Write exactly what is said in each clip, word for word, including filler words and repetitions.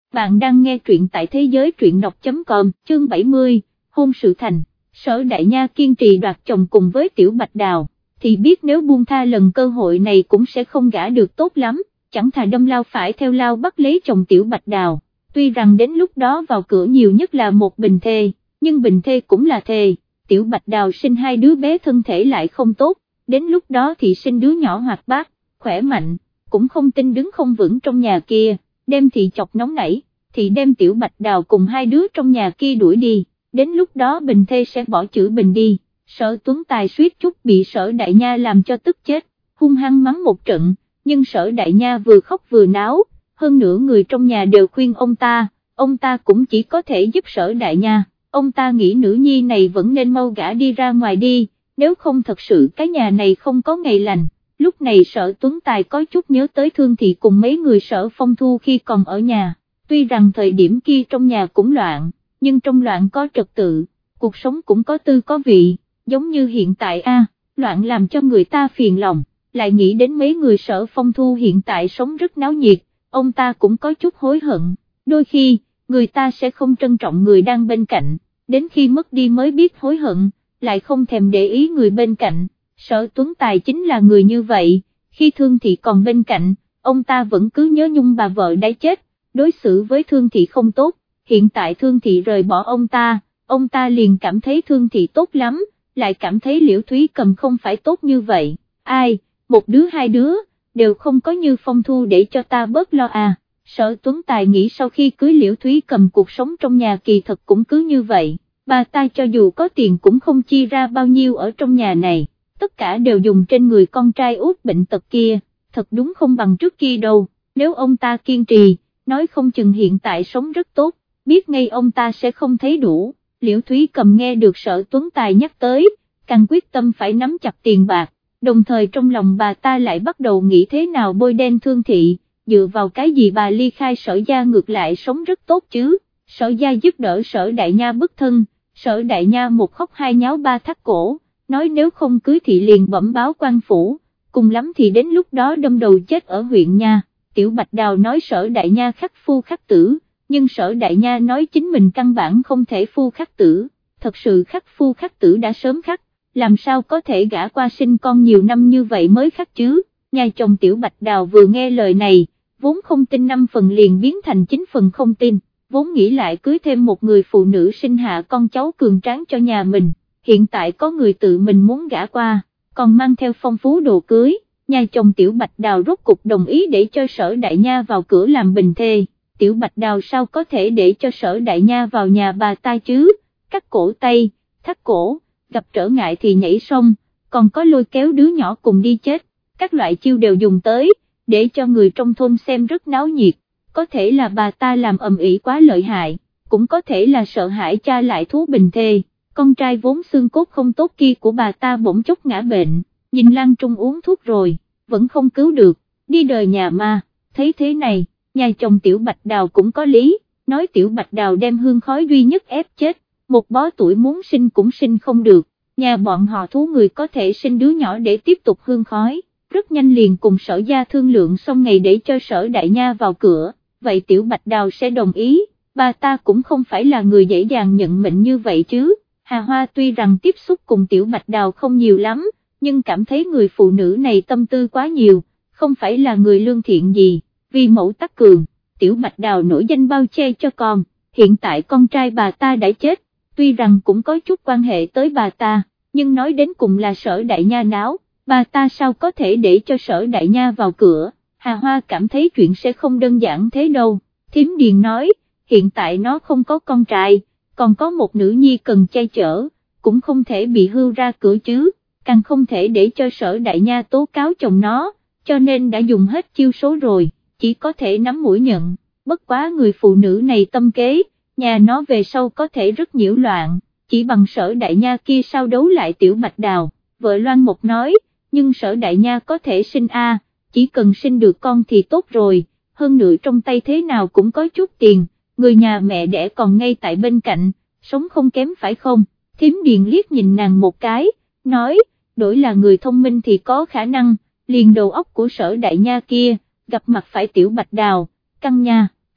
Bạn đang nghe truyện tại thế giới truyện đọc chấm com, chương bảy mươi, hôn sự thành. Sở Đại Nha kiên trì đoạt chồng cùng với Tiểu Bạch Đào, thì biết nếu buông tha lần cơ hội này cũng sẽ không gả được tốt lắm, chẳng thà đâm lao phải theo lao bắt lấy chồng Tiểu Bạch Đào. Tuy rằng đến lúc đó vào cửa nhiều nhất là một bình thê, nhưng bình thê cũng là thề, Tiểu Bạch Đào sinh hai đứa bé thân thể lại không tốt, đến lúc đó thì sinh đứa nhỏ hoạt bát, khỏe mạnh, cũng không tin đứng không vững trong nhà kia, đem thì chọc nóng nảy, thì đem Tiểu Bạch Đào cùng hai đứa trong nhà kia đuổi đi, đến lúc đó bình thê sẽ bỏ chữ bình đi. Sở Tuấn Tài suýt chút bị Sở Đại Nha làm cho tức chết, hung hăng mắng một trận, nhưng Sở Đại Nha vừa khóc vừa náo, hơn nữa người trong nhà đều khuyên ông ta, ông ta cũng chỉ có thể giúp Sở Đại Nha, ông ta nghĩ nữ nhi này vẫn nên mau gả đi ra ngoài đi, nếu không thật sự cái nhà này không có ngày lành. Lúc này Sở Tuấn Tài có chút nhớ tới Thương Thị cùng mấy người Sở Phong Thu khi còn ở nhà, tuy rằng thời điểm kia trong nhà cũng loạn, nhưng trong loạn có trật tự, cuộc sống cũng có tư có vị, giống như hiện tại a, loạn làm cho người ta phiền lòng, lại nghĩ đến mấy người Sở Phong Thu hiện tại sống rất náo nhiệt, ông ta cũng có chút hối hận, đôi khi, người ta sẽ không trân trọng người đang bên cạnh, đến khi mất đi mới biết hối hận, lại không thèm để ý người bên cạnh. Sở Tuấn Tài chính là người như vậy, khi Thương Thị còn bên cạnh, ông ta vẫn cứ nhớ nhung bà vợ đã chết, đối xử với Thương Thị không tốt, hiện tại Thương Thị rời bỏ ông ta, ông ta liền cảm thấy Thương Thị tốt lắm, lại cảm thấy Liễu Thúy Cầm không phải tốt như vậy, ai, một đứa hai đứa, đều không có như Phong Thu để cho ta bớt lo à. Sở Tuấn Tài nghĩ sau khi cưới Liễu Thúy Cầm cuộc sống trong nhà kỳ thật cũng cứ như vậy, bà ta cho dù có tiền cũng không chi ra bao nhiêu ở trong nhà này, tất cả đều dùng trên người con trai út bệnh tật kia, thật đúng không bằng trước kia đâu, nếu ông ta kiên trì, nói không chừng hiện tại sống rất tốt, biết ngay ông ta sẽ không thấy đủ. Liễu Thúy Cầm nghe được Sở Tuấn Tài nhắc tới, càng quyết tâm phải nắm chặt tiền bạc, đồng thời trong lòng bà ta lại bắt đầu nghĩ thế nào bôi đen Thương Thị, dựa vào cái gì bà ly khai Sở gia ngược lại sống rất tốt chứ. Sở gia giúp đỡ Sở Đại Nha bức thân, Sở Đại Nha một khóc hai nháo ba thắt cổ, nói nếu không cưới thì liền bẩm báo quan phủ, cùng lắm thì đến lúc đó đâm đầu chết ở huyện nha. Tiểu Bạch Đào nói Sở Đại Nha khắc phu khắc tử, nhưng Sở Đại Nha nói chính mình căn bản không thể phu khắc tử, thật sự khắc phu khắc tử đã sớm khắc, làm sao có thể gả qua sinh con nhiều năm như vậy mới khắc chứ. Nhà chồng Tiểu Bạch Đào vừa nghe lời này, vốn không tin năm phần liền biến thành chín phần không tin, vốn nghĩ lại cưới thêm một người phụ nữ sinh hạ con cháu cường tráng cho nhà mình, hiện tại có người tự mình muốn gả qua, còn mang theo phong phú đồ cưới, nhà chồng Tiểu Bạch Đào rốt cục đồng ý để cho Sở Đại Nha vào cửa làm bình thê. Tiểu Bạch Đào sao có thể để cho Sở Đại Nha vào nhà bà ta chứ, cắt cổ tay, thắt cổ, gặp trở ngại thì nhảy sông, còn có lôi kéo đứa nhỏ cùng đi chết, các loại chiêu đều dùng tới, để cho người trong thôn xem rất náo nhiệt, có thể là bà ta làm ầm ĩ quá lợi hại, cũng có thể là sợ hãi cha lại thú bình thê, con trai vốn xương cốt không tốt kia của bà ta bỗng chốc ngã bệnh, nhìn Lan Trung uống thuốc rồi, vẫn không cứu được, đi đời nhà ma, thấy thế này, nhà chồng Tiểu Bạch Đào cũng có lý, nói Tiểu Bạch Đào đem hương khói duy nhất ép chết, một bó tuổi muốn sinh cũng sinh không được, nhà bọn họ thú người có thể sinh đứa nhỏ để tiếp tục hương khói, rất nhanh liền cùng Sở gia thương lượng xong ngày để cho Sở Đại Nha vào cửa, vậy Tiểu Bạch Đào sẽ đồng ý, bà ta cũng không phải là người dễ dàng nhận mệnh như vậy chứ. Hà Hoa tuy rằng tiếp xúc cùng Tiểu Bạch Đào không nhiều lắm, nhưng cảm thấy người phụ nữ này tâm tư quá nhiều, không phải là người lương thiện gì, vì mẫu tắc cường, Tiểu Bạch Đào nổi danh bao che cho con, hiện tại con trai bà ta đã chết, tuy rằng cũng có chút quan hệ tới bà ta, nhưng nói đến cùng là Sở Đại Nha náo, bà ta sao có thể để cho Sở Đại Nha vào cửa. Hà Hoa cảm thấy chuyện sẽ không đơn giản thế đâu, Thím Điền nói, hiện tại nó không có con trai, còn có một nữ nhi cần che chở, cũng không thể bị hưu ra cửa chứ, càng không thể để cho Sở Đại Nha tố cáo chồng nó, cho nên đã dùng hết chiêu số rồi, chỉ có thể nắm mũi nhận, bất quá người phụ nữ này tâm kế, nhà nó về sau có thể rất nhiễu loạn, chỉ bằng Sở Đại Nha kia sao đấu lại Tiểu Bạch Đào. Vợ Loan Mộc nói, nhưng Sở Đại Nha có thể sinh a, chỉ cần sinh được con thì tốt rồi, hơn nữa trong tay thế nào cũng có chút tiền, người nhà mẹ đẻ còn ngay tại bên cạnh, sống không kém phải không. Thím Điền liếc nhìn nàng một cái, nói, đổi là người thông minh thì có khả năng, liền đầu óc của Sở Đại Nha kia, gặp mặt phải Tiểu Bạch Đào, căng nha,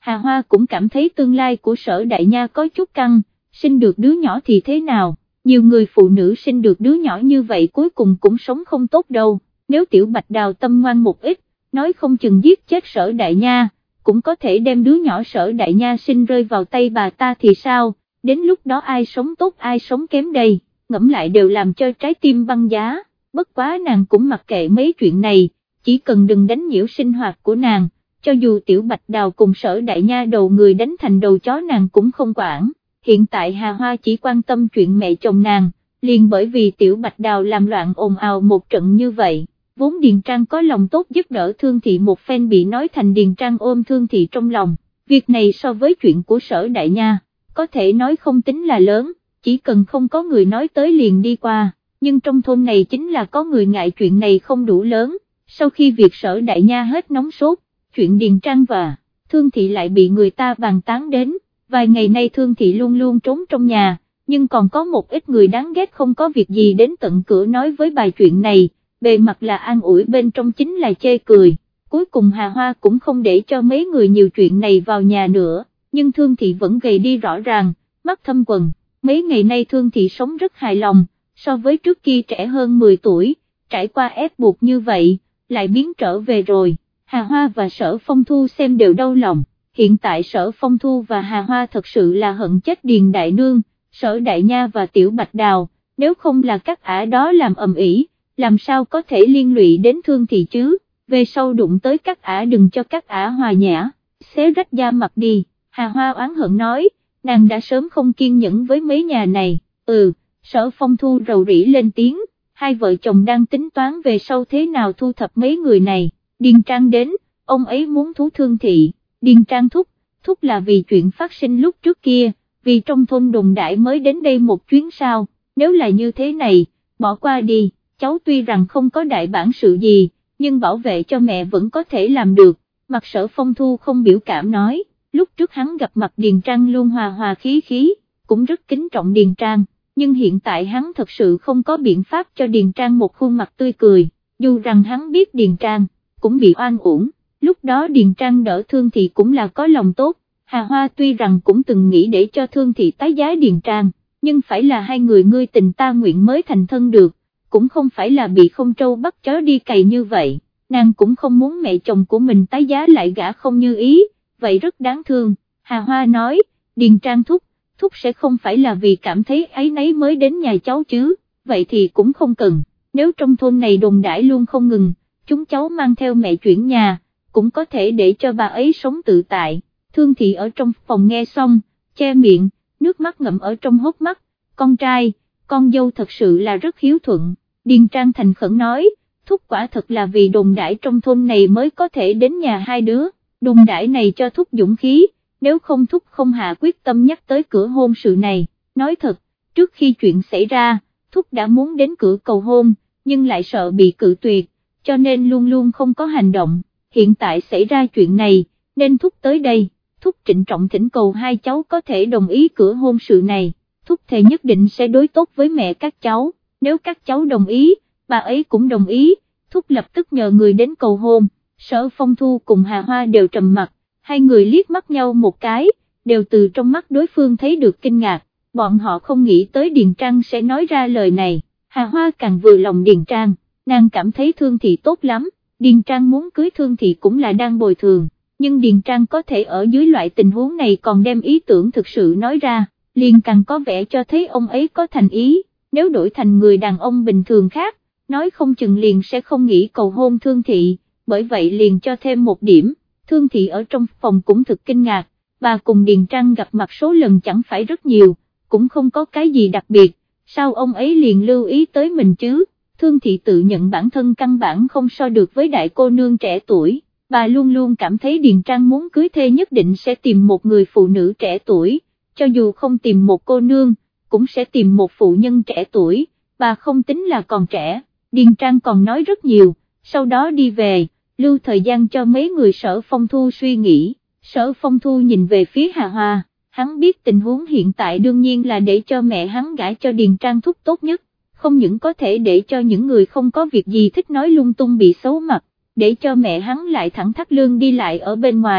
Hà Hoa cũng cảm thấy tương lai của Sở Đại Nha có chút căng, sinh được đứa nhỏ thì thế nào, nhiều người phụ nữ sinh được đứa nhỏ như vậy cuối cùng cũng sống không tốt đâu, nếu Tiểu Bạch Đào tâm ngoan một ít, nói không chừng giết chết Sở Đại Nha, cũng có thể đem đứa nhỏ Sở Đại Nha sinh rơi vào tay bà ta thì sao, đến lúc đó ai sống tốt ai sống kém đây, ngẫm lại đều làm cho trái tim băng giá, bất quá nàng cũng mặc kệ mấy chuyện này, chỉ cần đừng đánh nhiễu sinh hoạt của nàng, cho dù Tiểu Bạch Đào cùng Sở Đại Nha đầu người đánh thành đầu chó nàng cũng không quản, hiện tại Hà Hoa chỉ quan tâm chuyện mẹ chồng nàng, liền bởi vì Tiểu Bạch Đào làm loạn ồn ào một trận như vậy. Vốn Điền Trang có lòng tốt giúp đỡ Thương Thị một phen bị nói thành Điền Trang ôm Thương Thị trong lòng, việc này so với chuyện của Sở Đại Nha, có thể nói không tính là lớn, chỉ cần không có người nói tới liền đi qua, nhưng trong thôn này chính là có người ngại chuyện này không đủ lớn, sau khi việc Sở Đại Nha hết nóng sốt, chuyện Điền Trang và Thương Thị lại bị người ta bàn tán đến, vài ngày nay Thương Thị luôn luôn trốn trong nhà, nhưng còn có một ít người đáng ghét không có việc gì đến tận cửa nói với bài chuyện này. Bề mặt là an ủi bên trong chính là chê cười, cuối cùng Hà Hoa cũng không để cho mấy người nhiều chuyện này vào nhà nữa, nhưng Thương Thị vẫn gầy đi rõ ràng, mắt thâm quầng, mấy ngày nay Thương Thị sống rất hài lòng, so với trước kia trẻ hơn mười tuổi, trải qua ép buộc như vậy, lại biến trở về rồi, Hà Hoa và Sở Phong Thu xem đều đau lòng, hiện tại Sở Phong Thu và Hà Hoa thật sự là hận chết Điền Đại Nương, Sở Đại Nha và Tiểu Bạch Đào, nếu không là các ả đó làm ầm ĩ, làm sao có thể liên lụy đến Thương Thị chứ, về sau đụng tới các ả đừng cho các ả hòa nhã, xé rách da mặt đi, Hà Hoa oán hận nói, nàng đã sớm không kiên nhẫn với mấy nhà này, ừ, Sở Phong Thu rầu rĩ lên tiếng, hai vợ chồng đang tính toán về sau thế nào thu thập mấy người này, Điền Trang đến, ông ấy muốn thú Thương Thị, Điền Trang thúc, thúc là vì chuyện phát sinh lúc trước kia, vì trong thôn đồn đại mới đến đây một chuyến sao, nếu là như thế này, bỏ qua đi. Cháu tuy rằng không có đại bản sự gì, nhưng bảo vệ cho mẹ vẫn có thể làm được, mặt Sở Phong Thu không biểu cảm nói, lúc trước hắn gặp mặt Điền Trang luôn hòa hòa khí khí, cũng rất kính trọng Điền Trang, nhưng hiện tại hắn thật sự không có biện pháp cho Điền Trang một khuôn mặt tươi cười, dù rằng hắn biết Điền Trang, cũng bị oan uổng, lúc đó Điền Trang đỡ Thương Thị cũng là có lòng tốt, Hà Hoa tuy rằng cũng từng nghĩ để cho Thương Thị tái giá Điền Trang, nhưng phải là hai người ngươi tình ta nguyện mới thành thân được, cũng không phải là bị không trâu bắt chó đi cày như vậy, nàng cũng không muốn mẹ chồng của mình tái giá lại gả không như ý, vậy rất đáng thương, Hà Hoa nói, Điền Trang thúc, thúc sẽ không phải là vì cảm thấy áy náy mới đến nhà cháu chứ, vậy thì cũng không cần, nếu trong thôn này đồn đãi luôn không ngừng, chúng cháu mang theo mẹ chuyển nhà, cũng có thể để cho bà ấy sống tự tại, Thương Thị ở trong phòng nghe xong, che miệng, nước mắt ngậm ở trong hốc mắt, con trai, con dâu thật sự là rất hiếu thuận. Điền Trang thành khẩn nói, thúc quả thật là vì đồn đãi trong thôn này mới có thể đến nhà hai đứa, đồn đãi này cho thúc dũng khí, nếu không thúc không hạ quyết tâm nhắc tới cửa hôn sự này, nói thật, trước khi chuyện xảy ra, thúc đã muốn đến cửa cầu hôn, nhưng lại sợ bị cự tuyệt, cho nên luôn luôn không có hành động, hiện tại xảy ra chuyện này, nên thúc tới đây, thúc trịnh trọng thỉnh cầu hai cháu có thể đồng ý cửa hôn sự này, thúc thề nhất định sẽ đối tốt với mẹ các cháu. Nếu các cháu đồng ý, bà ấy cũng đồng ý, thúc lập tức nhờ người đến cầu hôn, Sở Phong Thu cùng Hà Hoa đều trầm mặt, hai người liếc mắt nhau một cái, đều từ trong mắt đối phương thấy được kinh ngạc, bọn họ không nghĩ tới Điền Trang sẽ nói ra lời này, Hà Hoa càng vừa lòng Điền Trang, nàng cảm thấy Thương Thị tốt lắm, Điền Trang muốn cưới Thương Thị cũng là đang bồi thường, nhưng Điền Trang có thể ở dưới loại tình huống này còn đem ý tưởng thực sự nói ra, liền càng có vẻ cho thấy ông ấy có thành ý. Nếu đổi thành người đàn ông bình thường khác, nói không chừng liền sẽ không nghĩ cầu hôn Thương Thị, bởi vậy liền cho thêm một điểm, Thương Thị ở trong phòng cũng thực kinh ngạc, bà cùng Điền Trang gặp mặt số lần chẳng phải rất nhiều, cũng không có cái gì đặc biệt, sao ông ấy liền lưu ý tới mình chứ, Thương Thị tự nhận bản thân căn bản không so được với đại cô nương trẻ tuổi, bà luôn luôn cảm thấy Điền Trang muốn cưới thê nhất định sẽ tìm một người phụ nữ trẻ tuổi, cho dù không tìm một cô nương, cũng sẽ tìm một phụ nhân trẻ tuổi, bà không tính là còn trẻ, Điền Trang còn nói rất nhiều, sau đó đi về, lưu thời gian cho mấy người Sở Phong Thu suy nghĩ, Sở Phong Thu nhìn về phía Hà Hoa, hắn biết tình huống hiện tại đương nhiên là để cho mẹ hắn gả cho Điền Trang thúc tốt nhất, không những có thể để cho những người không có việc gì thích nói lung tung bị xấu mặt, để cho mẹ hắn lại thẳng thắt lưng đi lại ở bên ngoài,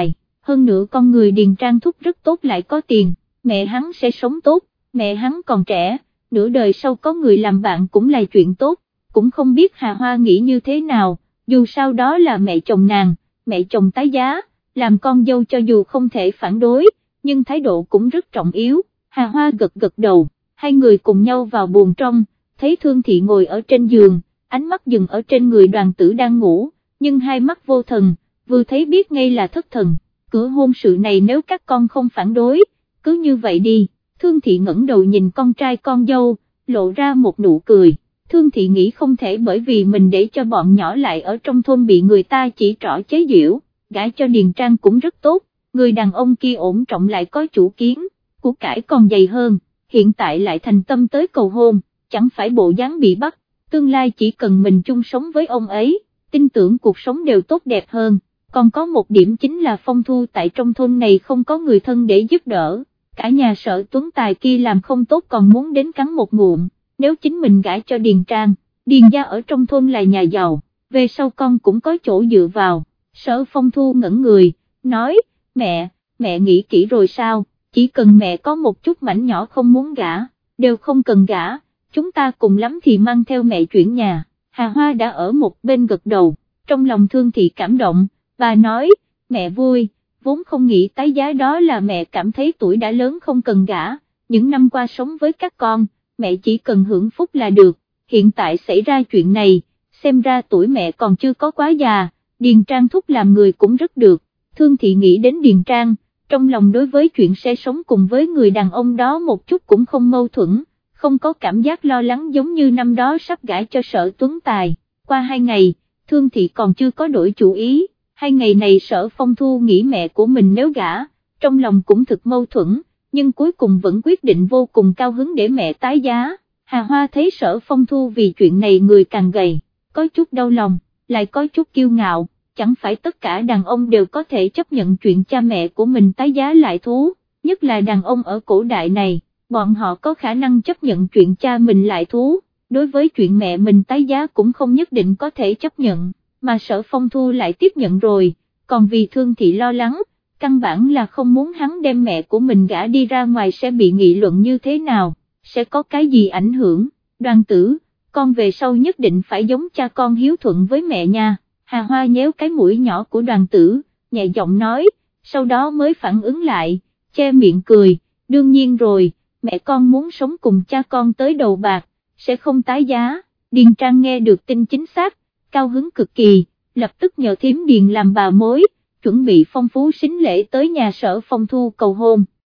hơn nữa con người Điền Trang Thúc rất tốt lại có tiền, mẹ hắn sẽ sống tốt, mẹ hắn còn trẻ, nửa đời sau có người làm bạn cũng là chuyện tốt, cũng không biết Hà Hoa nghĩ như thế nào, dù sao đó là mẹ chồng nàng, mẹ chồng tái giá, làm con dâu cho dù không thể phản đối, nhưng thái độ cũng rất trọng yếu. Hà Hoa gật gật đầu, hai người cùng nhau vào buồng trong, thấy Thương Thị ngồi ở trên giường, ánh mắt dừng ở trên người Đoàn Tử đang ngủ, nhưng hai mắt vô thần, vừa thấy biết ngay là thất thần, cửa hôn sự này nếu các con không phản đối, cứ như vậy đi. Thương Thị ngẩng đầu nhìn con trai con dâu, lộ ra một nụ cười. Thương Thị nghĩ không thể bởi vì mình để cho bọn nhỏ lại ở trong thôn bị người ta chỉ trỏ chế giễu, gả cho Điền Trang cũng rất tốt, người đàn ông kia ổn trọng lại có chủ kiến, của cải còn dày hơn, hiện tại lại thành tâm tới cầu hôn, chẳng phải bộ dáng bị bắt, tương lai chỉ cần mình chung sống với ông ấy, tin tưởng cuộc sống đều tốt đẹp hơn. Còn có một điểm chính là Phong Thu tại trong thôn này không có người thân để giúp đỡ, cả nhà sợ Tuấn Tài kia làm không tốt còn muốn đến cắn một ngụm, nếu chính mình gả cho Điền Trang, Điền gia ở trong thôn là nhà giàu, về sau con cũng có chỗ dựa vào. Sở Phong Thu ngẩn người, nói, mẹ, mẹ nghĩ kỹ rồi sao, chỉ cần mẹ có một chút mảnh nhỏ không muốn gả, đều không cần gả, chúng ta cùng lắm thì mang theo mẹ chuyển nhà. Hà Hoa đã ở một bên gật đầu, trong lòng Thương Thị cảm động, bà nói, mẹ vui, vốn không nghĩ tái giá đó là mẹ cảm thấy tuổi đã lớn không cần gả, những năm qua sống với các con, mẹ chỉ cần hưởng phúc là được, hiện tại xảy ra chuyện này, xem ra tuổi mẹ còn chưa có quá già, Điền Trang Thúc làm người cũng rất được. Thương Thị nghĩ đến Điền Trang, trong lòng đối với chuyện sẽ sống cùng với người đàn ông đó một chút cũng không mâu thuẫn, không có cảm giác lo lắng giống như năm đó sắp gả cho Sở Tuấn Tài. Qua hai ngày, Thương Thị còn chưa có đổi chủ ý, hai ngày này Sở Phong Thu nghĩ mẹ của mình nếu gả, trong lòng cũng thực mâu thuẫn, nhưng cuối cùng vẫn quyết định vô cùng cao hứng để mẹ tái giá. Hà Hoa thấy Sở Phong Thu vì chuyện này người càng gầy, có chút đau lòng, lại có chút kiêu ngạo, chẳng phải tất cả đàn ông đều có thể chấp nhận chuyện cha mẹ của mình tái giá lại thú, nhất là đàn ông ở cổ đại này, bọn họ có khả năng chấp nhận chuyện cha mình lại thú, đối với chuyện mẹ mình tái giá cũng không nhất định có thể chấp nhận, mà Sở Phong Thu lại tiếp nhận rồi, còn vì Thương Thị lo lắng, căn bản là không muốn hắn đem mẹ của mình gả đi ra ngoài sẽ bị nghị luận như thế nào, sẽ có cái gì ảnh hưởng. Đoàn Tử, con về sau nhất định phải giống cha con hiếu thuận với mẹ nha. Hà Hoa nhéo cái mũi nhỏ của Đoàn Tử, nhẹ giọng nói, sau đó mới phản ứng lại, che miệng cười, đương nhiên rồi, mẹ con muốn sống cùng cha con tới đầu bạc, sẽ không tái giá. Điền Trang nghe được tin chính xác, cao hứng cực kỳ, lập tức nhờ thím Điền làm bà mối, chuẩn bị phong phú sính lễ tới nhà Sở Phong Thu cầu hôn.